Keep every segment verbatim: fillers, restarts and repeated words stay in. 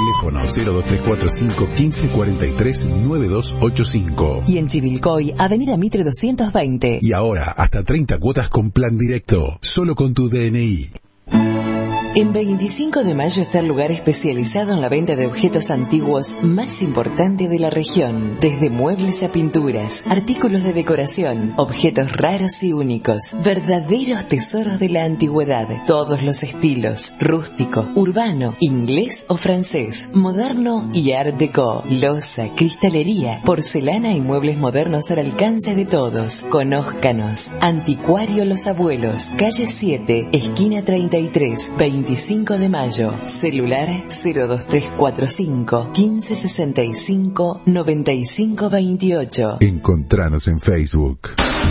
Teléfono cero dos tres cuatro cinco, quince cuarenta y tres, noventa y dos ochenta y cinco. Y en Chivilcoy, Avenida Mitre doscientos veinte. Y ahora, hasta treinta cuotas con plan directo, solo con tu D N I. En veinticinco de mayo está el lugar especializado en la venta de objetos antiguos más importante de la región. Desde muebles a pinturas, artículos de decoración, objetos raros y únicos. Verdaderos tesoros de la antigüedad. Todos los estilos. Rústico, urbano, inglés o francés. Moderno y art déco. Loza, cristalería, porcelana y muebles modernos al alcance de todos. Conózcanos. Anticuario Los Abuelos. Calle siete, esquina treinta y tres, veinticinco de mayo. Celular cero dos tres cuatro cinco, quince sesenta y cinco, noventa y cinco veintiocho. Encontranos en Facebook.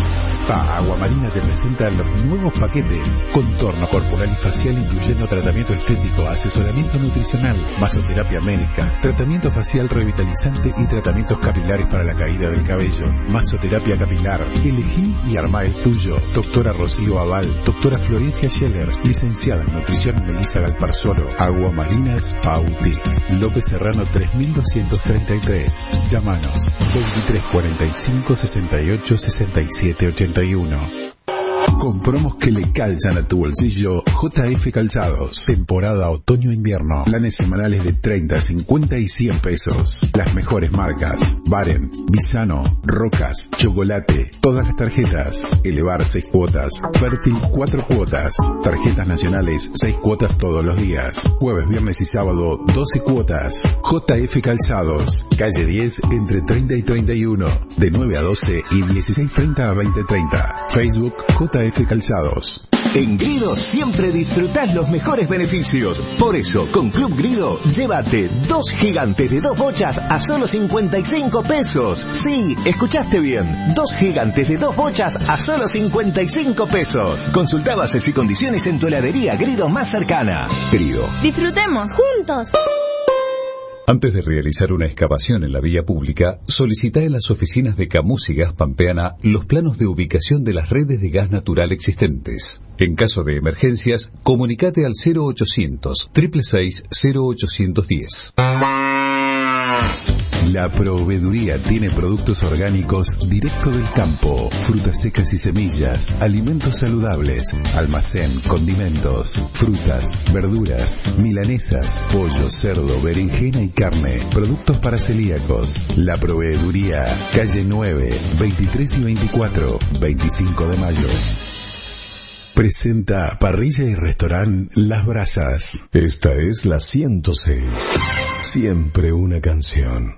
Spa Agua Marina te presenta los nuevos paquetes. Contorno corporal y facial incluyendo tratamiento estético, asesoramiento nutricional, masoterapia médica, tratamiento facial revitalizante y tratamientos capilares para la caída del cabello. Masoterapia capilar. Elegí y armá el tuyo. Doctora Rocío Aval, doctora Florencia Scheller, licenciada en nutrición Melissa Galparzoro. Agua Marina Spa Boutique. López Serrano tres mil doscientos treinta y tres. Llámanos veintitrés cuarenta y cinco, sesenta y ocho, sesenta y siete ochenta y uno. Con promos que le calzan a tu bolsillo, J F Calzados. Temporada otoño-invierno. Planes semanales de treinta, cincuenta y cien pesos. Las mejores marcas. Baren, Bisano, Rocas, Chocolate. Todas las tarjetas. Elevar seis cuotas. Fértil cuatro cuotas. Tarjetas nacionales seis cuotas todos los días. Jueves, viernes y sábado doce cuotas. J F Calzados. Calle diez entre treinta y treinta y uno. De nueve a doce y dieciséis treinta a veinte treinta. Facebook J F Calzados. En Grido siempre disfrutás los mejores beneficios. Por eso, con Club Grido, llévate dos gigantes de dos bochas a solo cincuenta y cinco pesos. Sí, escuchaste bien. Dos gigantes de dos bochas a solo cincuenta y cinco pesos. Consulta bases y condiciones en tu heladería Grido más cercana. Grido. Disfrutemos juntos. Antes de realizar una excavación en la vía pública, solicita en las oficinas de Camus y Gas Pampeana los planos de ubicación de las redes de gas natural existentes. En caso de emergencias, comunicate al cero ochocientos, seiscientos sesenta y seis, cero ochocientos diez. La Proveeduría tiene productos orgánicos directo del campo, frutas secas y semillas, alimentos saludables, almacén, condimentos, frutas, verduras, milanesas, pollo, cerdo, berenjena y carne, productos para celíacos. La Proveeduría, calle nueve, veintitrés y veinticuatro, veinticinco de mayo. Presenta Parrilla y Restaurant Las Brasas. Esta es la ciento seis. Siempre una canción.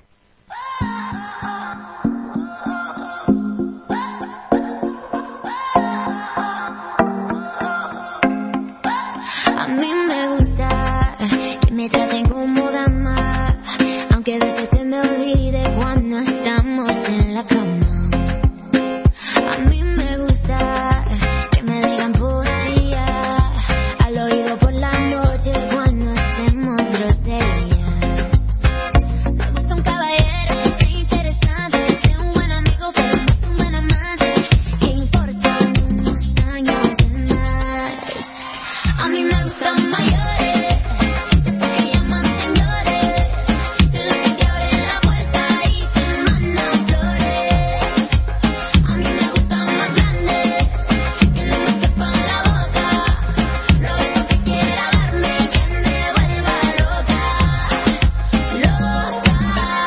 A mí me gusta que me traten como dama, aunque a veces se me olvide cuando estamos en la cama. A mí me gusta que me digan poesía al oído por la noche cuando hacemos groserías. Me gusta un caballero que sea interesante, que sea un buen amigo pero no sea un buen amante, que importa unos años de más. A mí me gustan mayores, esos que llaman señores, de los que te abren la puerta y te mandan flores. A mí me gustan más grandes, que no me quepan la boca, los besos que quiera darme, que me vuelva loca, loca,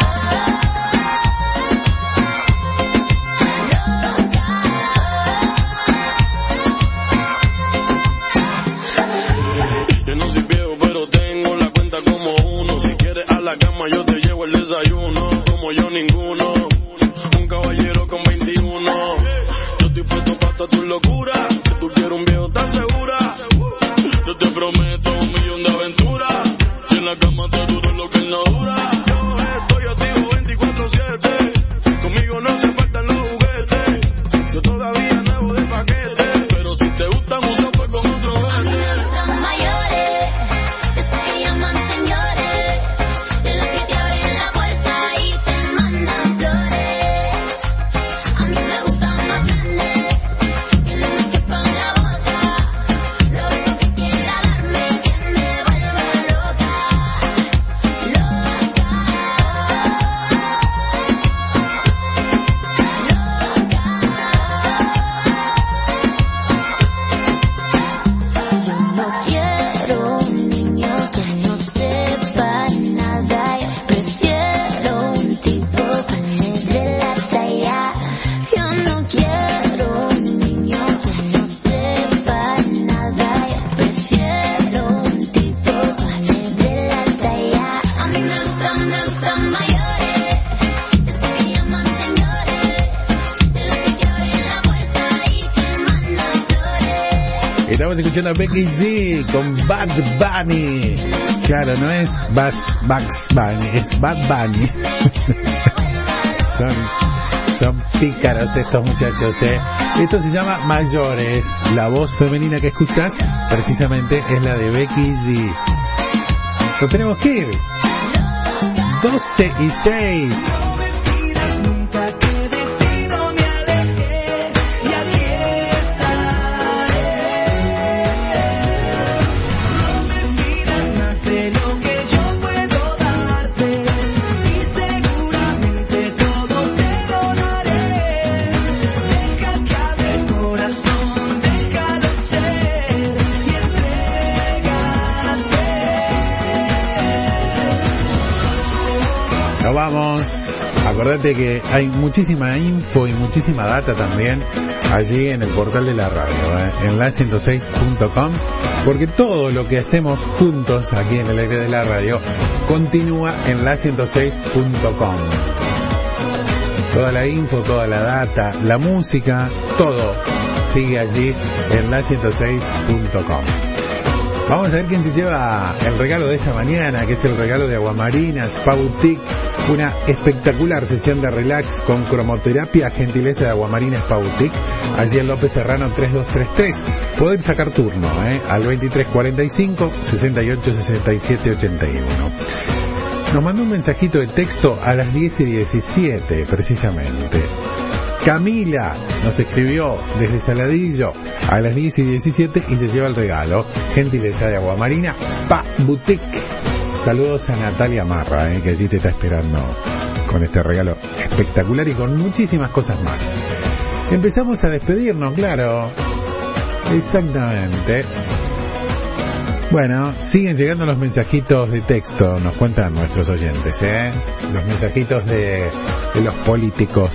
Yo no soy viejo, pero tengo la cuenta como uno. Si quieres a la cama, yo te llevo el desayuno. Como yo ninguno, un caballero con veintiuno. Yo estoy puesto para toda tu locura. Que tú quieres un viejo tan segura. Yo te prometo un millón de aventuras. Si en la cama te duro lo que él no dura. Yo estoy activo veinticuatro siete. Conmigo no se faltan los juguetes. Yo todavía nuevo de paquete. Pero si te gusta mucho, pues con otro a mí vete. me gustan mayores, esos que llaman señores, de los que te abren la puerta y te mandan flores. A mí me gustan más grandes, que no me quepan la boca, los besos que quiera darme, que me vuelva loca, loca. Estamos escuchando a Becky G con Bad Bunny. Claro, no es Bas, Bugs Bunny, es Bad Bunny. son, son pícaros estos muchachos, ¿eh? Esto se llama Mayores. La voz femenina que escuchas precisamente es la de Becky G. Nos tenemos que ir. doce y seis. Nos vamos. Acordate que hay muchísima info y muchísima data también allí en el portal de la radio, ¿eh? en la ciento seis punto com, porque todo lo que hacemos juntos aquí en el aire de la radio continúa en la ciento seis punto com. Toda la info, toda la data, la música, todo sigue allí en la ciento seis punto com. Vamos a ver quién se lleva el regalo de esta mañana, que es el regalo de Aguamarina Spa Boutique, una espectacular sesión de relax con cromoterapia, gentileza de Aguamarina Spa Boutique, allí en López Serrano tres dos tres tres. Poder sacar turno, ¿eh? al veintitrés cuarenta y cinco, sesenta y ocho, sesenta y siete, ochenta y uno. Nos mandó un mensajito de texto a las diez y diecisiete, precisamente. Camila nos escribió desde Saladillo a las diez y diecisiete y se lleva el regalo, gentileza de Aguamarina Spa Boutique. Saludos a Natalia Marra, eh, que allí te está esperando con este regalo espectacular y con muchísimas cosas más. Empezamos a despedirnos, claro. Exactamente. Bueno, siguen llegando los mensajitos de texto, nos cuentan nuestros oyentes, ¿eh? Los mensajitos de, de los políticos.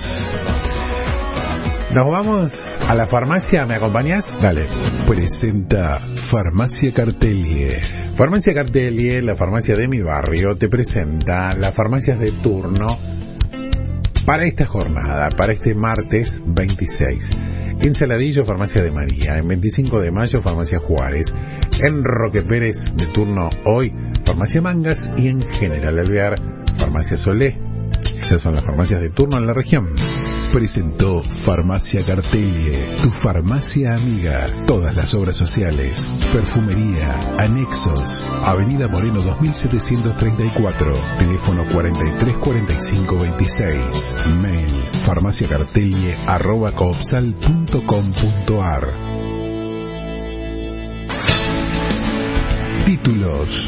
Nos vamos a la farmacia, ¿me acompañás? Dale. Presenta Farmacia Cartelie. Farmacia Cartelie, la farmacia de mi barrio, te presenta las farmacias de turno para esta jornada, para este martes veintiséis. En Saladillo, Farmacia de María. En veinticinco de mayo, Farmacia Juárez. En Roque Pérez, de turno hoy, Farmacia Mangas. Y en General Alvear, Farmacia Solé. Esas son las farmacias de turno en la región. Presentó Farmacia Cartelie, tu farmacia amiga. Todas las obras sociales, perfumería, anexos. Avenida Moreno dos mil setecientos treinta y cuatro. Teléfono cuarenta y tres cuarenta y cinco veintiséis. Mail farmaciacartelie arroba coopsal punto com punto ar. Títulos.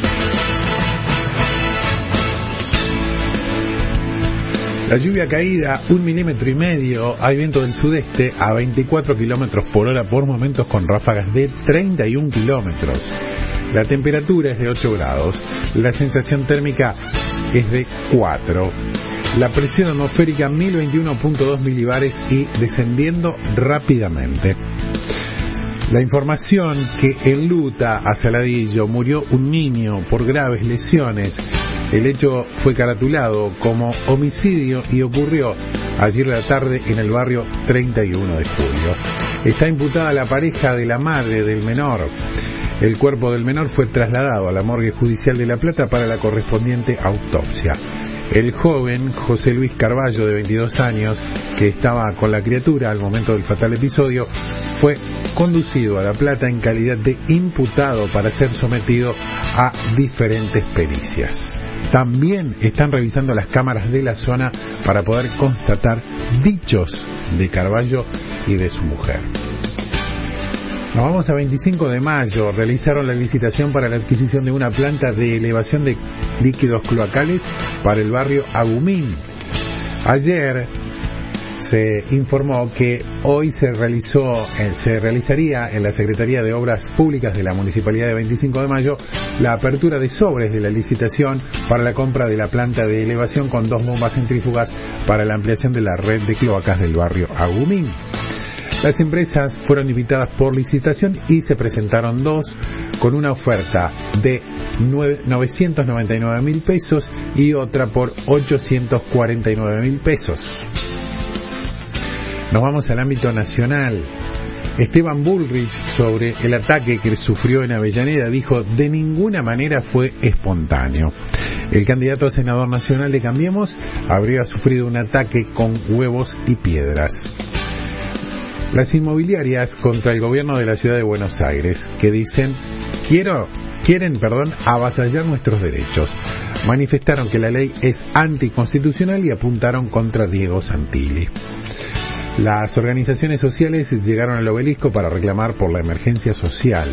La lluvia caída, un milímetro y medio, hay viento del sudeste a veinticuatro kilómetros por hora por momentos con ráfagas de treinta y un kilómetros. La temperatura es de ocho grados, la sensación térmica es de cuatro. La presión atmosférica mil veintiuno punto dos milibares y descendiendo rápidamente. La información que enluta a Saladillo: murió un niño por graves lesiones. El hecho fue caratulado como homicidio y ocurrió ayer a la tarde en el barrio treinta y uno de julio. Está imputada la pareja de la madre del menor. El cuerpo del menor fue trasladado a la morgue judicial de La Plata para la correspondiente autopsia. El joven, José Luis Carballo, de veintidós años, que estaba con la criatura al momento del fatal episodio, fue conducido a La Plata en calidad de imputado para ser sometido a diferentes pericias. También están revisando las cámaras de la zona para poder constatar dichos de Carballo y de su mujer. Nos vamos a veinticinco de mayo. Realizaron la licitación para la adquisición de una planta de elevación de líquidos cloacales para el barrio Agumín. Ayer se informó que hoy se realizó, eh, se realizaría en la Secretaría de Obras Públicas de la Municipalidad de veinticinco de mayo la apertura de sobres de la licitación para la compra de la planta de elevación con dos bombas centrífugas para la ampliación de la red de cloacas del barrio Agumín. Las empresas fueron invitadas por licitación y se presentaron dos con una oferta de novecientos noventa y nueve mil pesos y otra por ochocientos cuarenta y nueve mil pesos. Nos vamos al ámbito nacional. Esteban Bullrich, sobre el ataque que sufrió en Avellaneda, dijo: de ninguna manera fue espontáneo. El candidato a senador nacional de Cambiemos habría sufrido un ataque con huevos y piedras. Las inmobiliarias contra el gobierno de la ciudad de Buenos Aires, que dicen, quiero, quieren, perdón, avasallar nuestros derechos. Manifestaron que la ley es anticonstitucional y apuntaron contra Diego Santilli. Las organizaciones sociales llegaron al obelisco para reclamar por la emergencia social.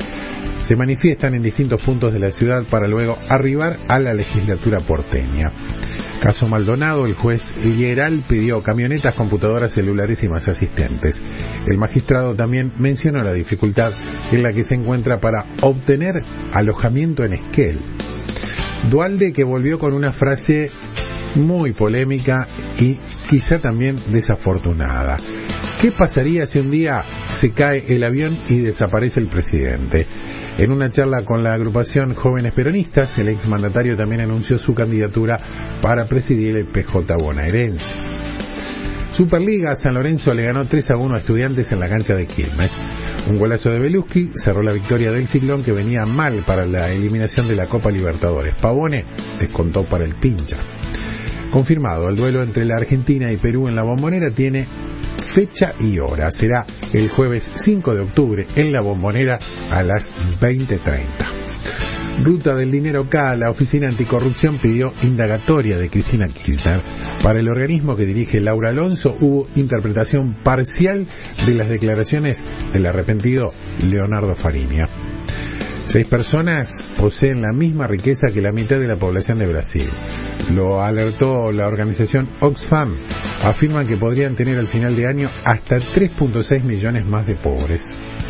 Se manifiestan en distintos puntos de la ciudad para luego arribar a la legislatura porteña. Caso Maldonado, el juez Lieral pidió camionetas, computadoras, celulares y más asistentes. El magistrado también mencionó la dificultad en la que se encuentra para obtener alojamiento en Esquel. Duhalde, que volvió con una frase muy polémica y quizá también desafortunada. ¿Qué pasaría si un día se cae el avión y desaparece el presidente? En una charla con la agrupación Jóvenes Peronistas, el exmandatario también anunció su candidatura para presidir el P J bonaerense. Superliga, San Lorenzo le ganó tres a uno a Estudiantes en la cancha de Quilmes. Un golazo de Beluski cerró la victoria del Ciclón, que venía mal para la eliminación de la Copa Libertadores. Pavone descontó para el Pincha. Confirmado, el duelo entre la Argentina y Perú en la Bombonera tiene fecha y hora. Será el jueves cinco de octubre en la Bombonera a las veinte treinta. Ruta del Dinero K, la Oficina Anticorrupción pidió indagatoria de Cristina Kirchner. Para el organismo que dirige Laura Alonso hubo interpretación parcial de las declaraciones del arrepentido Leonardo Fariña. Seis personas poseen la misma riqueza que la mitad de la población de Brasil. Lo alertó la organización Oxfam. Afirman que podrían tener al final de año hasta tres punto seis millones más de pobres.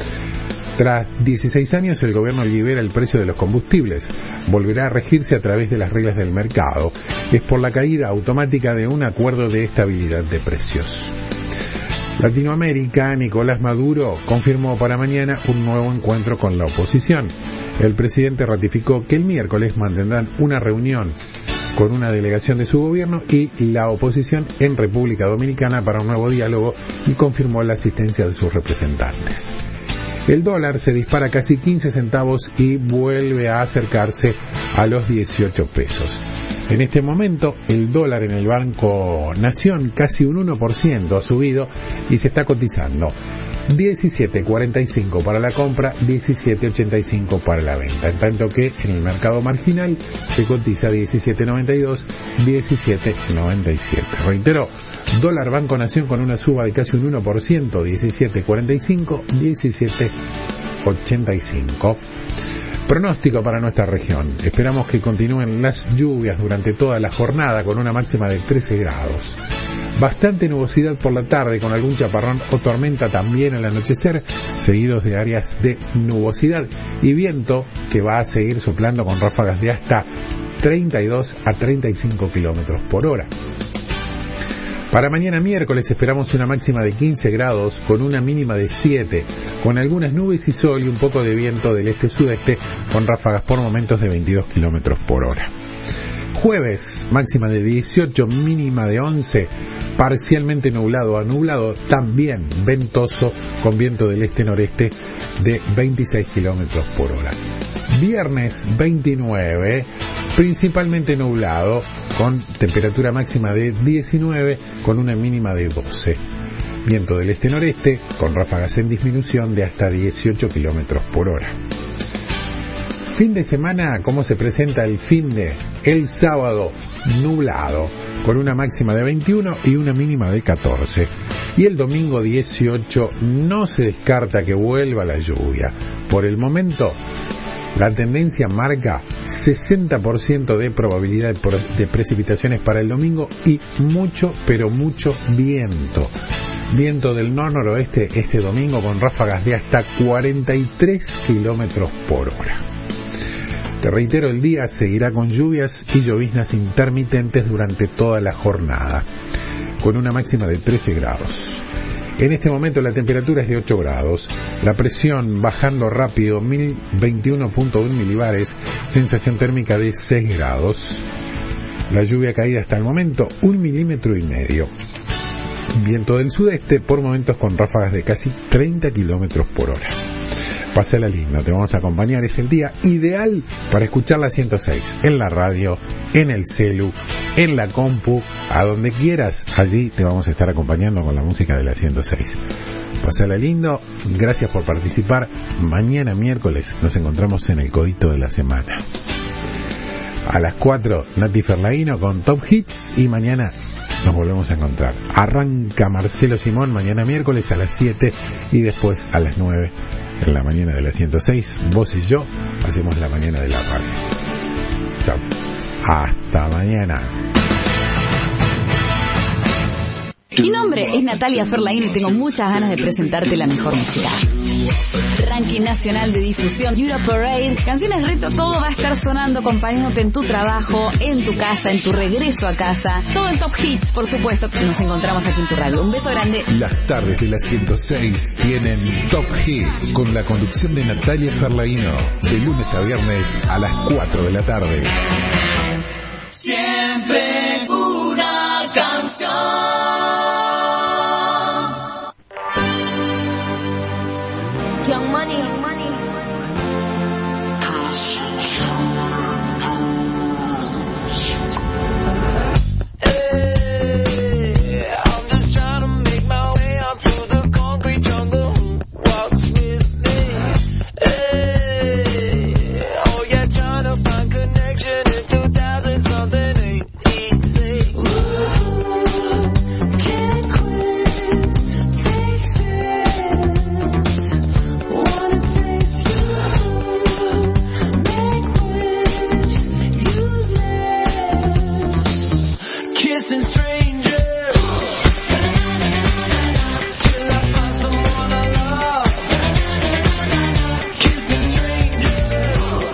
Tras dieciséis años, el gobierno libera el precio de los combustibles. Volverá a regirse a través de las reglas del mercado. Es por la caída automática de un acuerdo de estabilidad de precios. Latinoamérica, Nicolás Maduro confirmó para mañana un nuevo encuentro con la oposición. El presidente ratificó que el miércoles mantendrán una reunión con una delegación de su gobierno y la oposición en República Dominicana para un nuevo diálogo, y confirmó la asistencia de sus representantes. El dólar se dispara casi quince centavos y vuelve a acercarse a los dieciocho pesos. En este momento, el dólar en el Banco Nación casi un uno por ciento ha subido y se está cotizando diecisiete cuarenta y cinco para la compra, diecisiete ochenta y cinco para la venta, en tanto que en el mercado marginal se cotiza diecisiete noventa y dos, diecisiete noventa y siete. Reitero, dólar Banco Nación con una suba de casi un uno por ciento, diecisiete cuarenta y cinco, diecisiete ochenta y cinco. Pronóstico para nuestra región. Esperamos que continúen las lluvias durante toda la jornada con una máxima de trece grados. Bastante nubosidad por la tarde con algún chaparrón o tormenta también al anochecer, seguidos de áreas de nubosidad y viento que va a seguir soplando con ráfagas de hasta treinta y dos a treinta y cinco kilómetros por hora. Para mañana miércoles esperamos una máxima de quince grados con una mínima de siete, con algunas nubes y sol y un poco de viento del este-sudeste con ráfagas por momentos de veintidós kilómetros por hora. Jueves, máxima de dieciocho, mínima de once, parcialmente nublado a nublado, también ventoso con viento del este-noreste de veintiséis kilómetros por hora. Viernes veintinueve, principalmente nublado, con temperatura máxima de diecinueve, con una mínima de doce. Viento del este-noreste, con ráfagas en disminución de hasta dieciocho kilómetros por hora. Fin de semana, ¿cómo se presenta el fin de? El sábado, nublado, con una máxima de veintiuno y una mínima de catorce. Y el domingo dieciocho, no se descarta que vuelva la lluvia. Por el momento, la tendencia marca sesenta por ciento de probabilidad de precipitaciones para el domingo y mucho, pero mucho viento. Viento del nor-noroeste este domingo con ráfagas de hasta cuarenta y tres kilómetros por hora. Te reitero, el día seguirá con lluvias y lloviznas intermitentes durante toda la jornada, con una máxima de trece grados. En este momento la temperatura es de ocho grados, la presión bajando rápido, mil veintiuno punto uno milibares, sensación térmica de seis grados. La lluvia caída hasta el momento, un milímetro y medio. Viento del sudeste, por momentos con ráfagas de casi treinta kilómetros por hora. Pásala lindo, te vamos a acompañar. Es el día ideal para escuchar la ciento seis. En la radio, en el celu, en la compu, a donde quieras. Allí te vamos a estar acompañando con la música de la ciento seis. Pásala lindo, gracias por participar. Mañana miércoles nos encontramos en el Codito de la Semana. A las cuatro, Nati Ferlaino con Top Hits y mañana nos volvemos a encontrar. Arranca Marcelo Simón mañana miércoles a las siete y después a las nueve en la mañana de la ciento seis. Vos y yo hacemos la mañana de la radio. Chao. Hasta mañana. Mi nombre es Natalia Ferlain y tengo muchas ganas de presentarte la mejor música. Ranking nacional de difusión, Euro Parade, canciones reto, todo va a estar sonando acompañándote en tu trabajo, en tu casa, en tu regreso a casa. Todo en Top Hits, por supuesto. Nos encontramos aquí en tu radio. Un beso grande. Las tardes de la ciento seis tienen Top Hits con la conducción de Natalia Ferlaino, de lunes a viernes a las cuatro de la tarde. Siempre una canción.